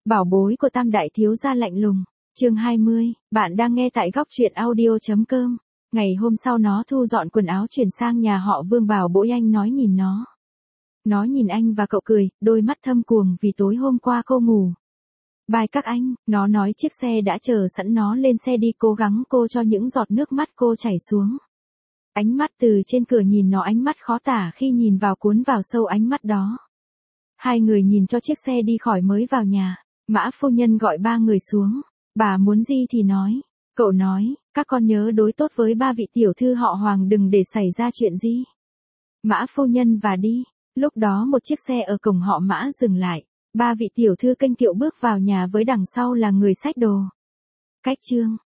Bảo bối của Tam đại thiếu gia lạnh lùng. Chương 20, bạn đang nghe tại góc truyện audio.com. Ngày hôm sau nó thu dọn quần áo chuyển sang nhà họ Vương. Bảo bối anh nói nhìn nó. Nó nhìn anh và cậu cười, đôi mắt thâm cuồng vì tối hôm qua cô ngủ. Bye các anh, nó nói chiếc xe đã chờ sẵn, nó lên xe đi, cố gắng cô cho những giọt nước mắt cô chảy xuống. Ánh mắt từ trên cửa nhìn nó, ánh mắt khó tả khi nhìn vào, cuốn vào sâu ánh mắt đó. Hai người nhìn cho chiếc xe đi khỏi mới vào nhà. Mã phu nhân gọi ba người xuống. Bà muốn gì thì nói. Cậu nói, các con nhớ đối tốt với ba vị tiểu thư họ Hoàng, đừng để xảy ra chuyện gì. Mã phu nhân và đi. Lúc đó một chiếc xe ở cổng họ Mã dừng lại. Ba vị tiểu thư kênh kiệu bước vào nhà với đằng sau là người xách đồ. Cách chương